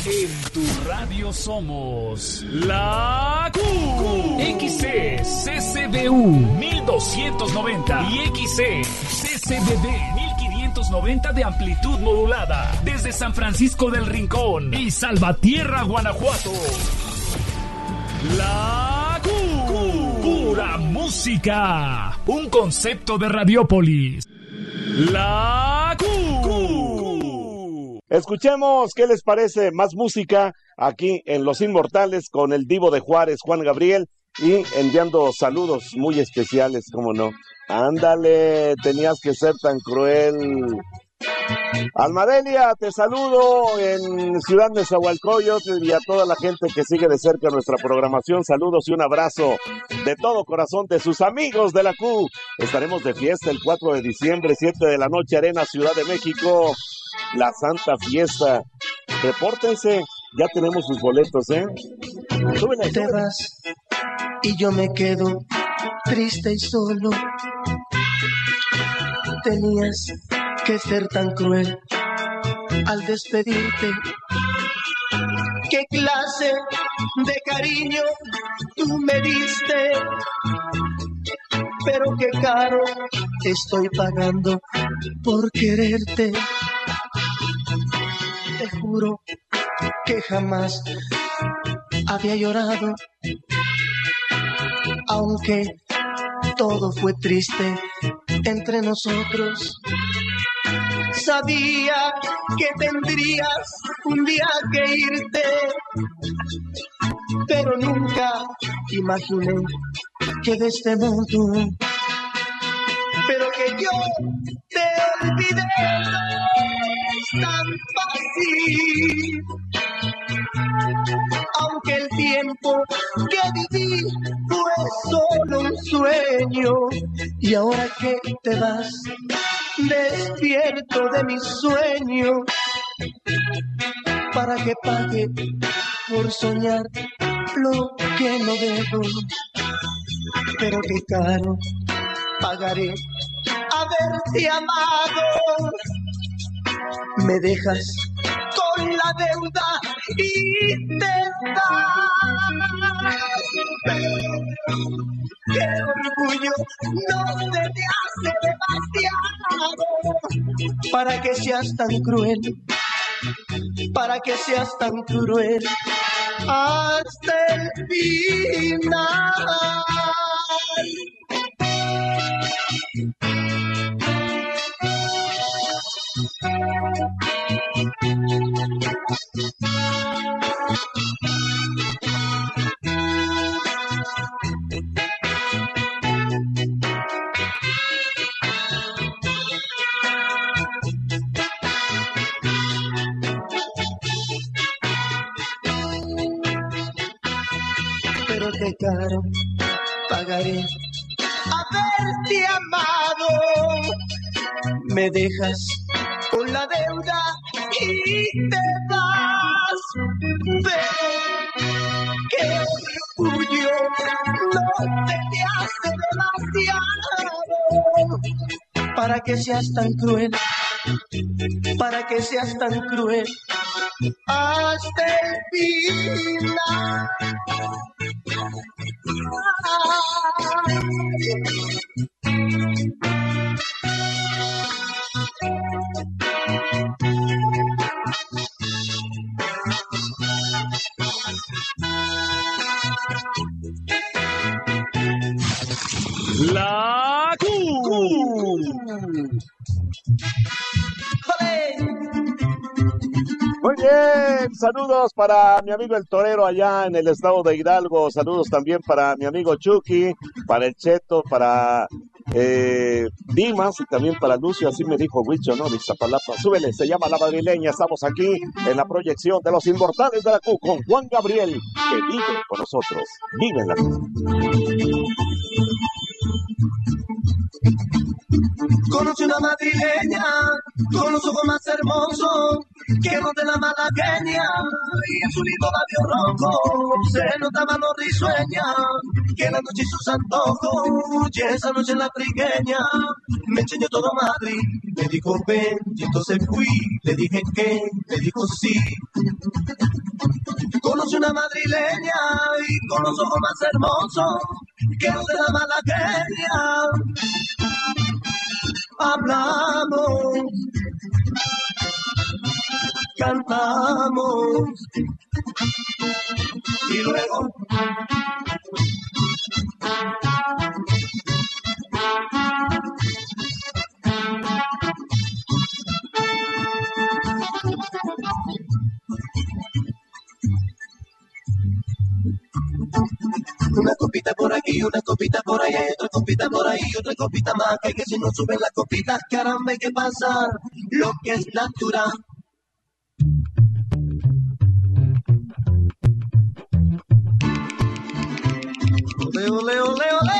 En tu radio somos la Q. XC-CCDU 1290 y XC-CCDD 1590 de amplitud modulada. Desde San Francisco del Rincón y Salvatierra, Guanajuato. La Q. Pura música. Un concepto de Radiópolis. La Q. Escuchemos, ¿qué les parece? Más música aquí en Los Inmortales con el divo de Juárez, Juan Gabriel, y enviando saludos muy especiales, ¿cómo no? Ándale, tenías que ser tan cruel. Almadelia, te saludo en Ciudad Nezahualcóyotl y a toda la gente que sigue de cerca nuestra programación. Saludos y un abrazo de todo corazón de sus amigos de la Q. Estaremos de fiesta el 4 de diciembre, 7 de la noche, Arena Ciudad de México. La Santa Fiesta. Repórtense, ya tenemos sus boletos, ¿eh? Súbele, te vas y yo me quedo triste y solo. Tenías que ser tan cruel al despedirte. ¿Qué clase de cariño tú me diste? Pero qué caro estoy pagando por quererte. Te juro que jamás había llorado, aunque todo fue triste entre nosotros. Sabía que tendrías un día que irte, pero nunca imaginé que de este mundo, pero que yo te olvidé. Es tan fácil, aunque el tiempo que viví fue solo un sueño, y ahora que te vas, despierto de mi sueño, para que pague por soñar lo que no debo, pero qué caro pagaré haberte amado. Me dejas con la deuda y te vas. ¡Qué orgullo! No se te hace demasiado para que seas tan cruel, para que seas tan cruel hasta el final. Pero qué caro pagaré haberte amado. Me dejas con la deuda y te vas, pero qué orgullo, no te hace demasiado para que seas tan cruel, para que seas tan cruel hasta el final. La Q. Muy bien, saludos para mi amigo el Torero allá en el estado de Hidalgo, saludos también para mi amigo Chucky, para el Cheto, para Dimas y también para Lucio, así me dijo Huicho, ¿no? De Iztapalapa. Súbele, se llama La Madrileña. Estamos aquí en la proyección de Los Inmortales de la Q con Juan Gabriel, que vive con nosotros, vive en la Q. Conocí una madrileña con los ojos más hermosos que los de la malagueña, y en su lindo labio rojo se notaba lo risueña. que la noche y sus antojos. Y esa noche en la trigueña me enseñó todo Madrid. Me dijo ven, y entonces fui. Le dije que, me dijo sí. Conocí una madrileña y con los ojos más hermosos que los de la malagueña. Hablamos, cantamos y luego una copita por aquí, una copita por allá, y otra copita por ahí, otra copita más, que si no suben las copitas, caramba, hay que pasar lo que es natural. Ole, ole, ole, ole.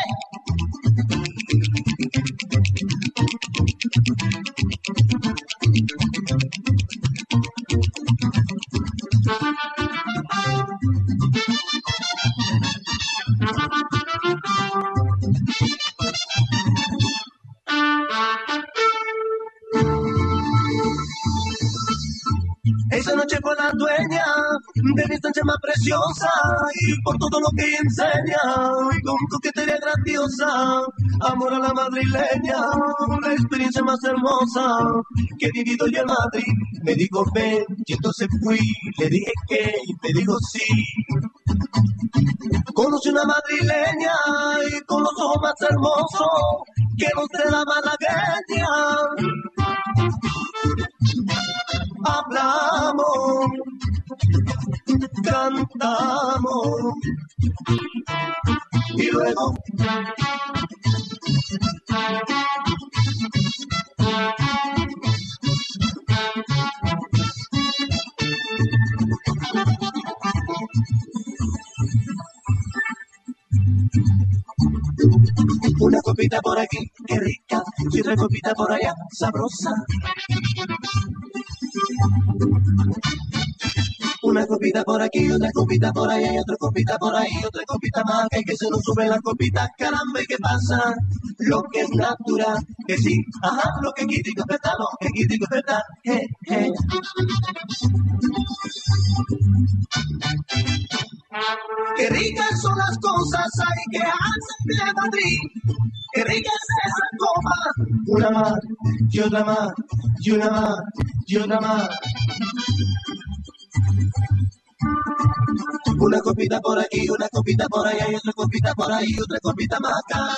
Esa noche fue la dueña de mi estancia más preciosa y por todo lo que enseña y con coquetería grandiosa, amor a la madrileña, la experiencia más hermosa que he vivido yo en Madrid. Me dijo ven y entonces fui, le dije que y me dijo sí. Conocí una madrileña y con los ojos más hermosos que los de la malagueña. Hablamos, cantamos y luego una copita por aquí, qué rica, y otra copita por allá, sabrosa. Una copita por aquí, otra copita por allá, y otra copita por ahí, otra copita más, que se nos suben las copitas, caramba, ¿y qué pasa? Lo que es natural, que sí, ajá, lo que quitico es verdad, lo que quitico es verdad, Qué ricas son las cosas hay que hacen de Madrid. Qué rica es esa copa. Una más, y otra más, y una más, y otra más. Una copita por aquí, una copita por allá, y otra copita por ahí, otra copita más acá.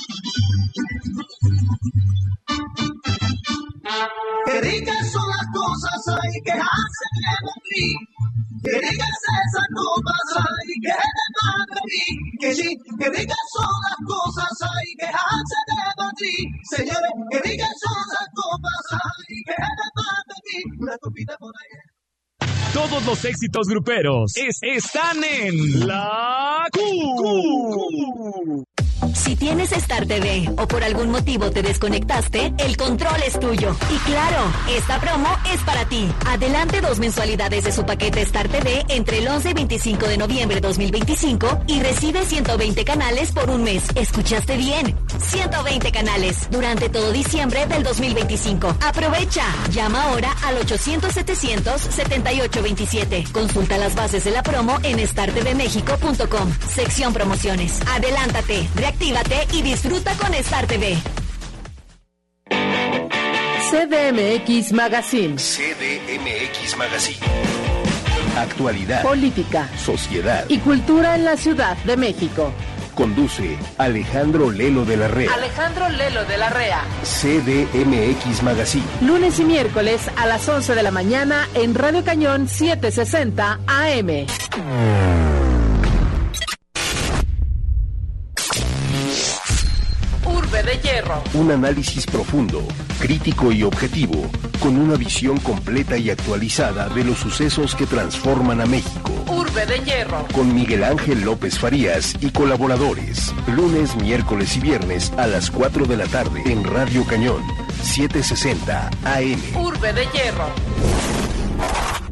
Qué ricas son las cosas hay que hacen de Madrid. Qué ricas esas copas hay que de Madrid. Que sí, qué ricas son las cosas hay que hacen de Madrid. Señores, qué ricas son las copas hay que de Madrid. Una copita por ahí. Todos los éxitos gruperos están en La Q. Si tienes Star TV o por algún motivo te desconectaste, el control es tuyo. Y claro, esta promo es para ti. Adelante 2 mensualidades de su paquete Star TV entre el 11 y 25 de noviembre de 2025 y recibe 120 canales por un mes. ¿Escuchaste bien? 120 canales durante todo diciembre del 2025. ¡Aprovecha! Llama ahora al 800-700-7827. Consulta las bases de la promo en startvmexico.com. Sección promociones. Adelántate, reactívate y disfruta con Star TV. CDMX Magazine. CDMX Magazine. Actualidad, Política, sociedad y cultura en la Ciudad de México. Conduce Alejandro Lelo de la Rea. Alejandro Lelo de la Rea. CDMX Magazine. Lunes y miércoles a las 11 de la mañana en Radio Cañón 760 AM. Urbe de Hierro. Un análisis profundo, crítico y objetivo, con una visión completa y actualizada de los sucesos que transforman a México. Urbe de Hierro. Con Miguel Ángel López Farías y colaboradores. Lunes, miércoles y viernes a las 4 de la tarde en Radio Cañón 760 AM. Urbe de Hierro.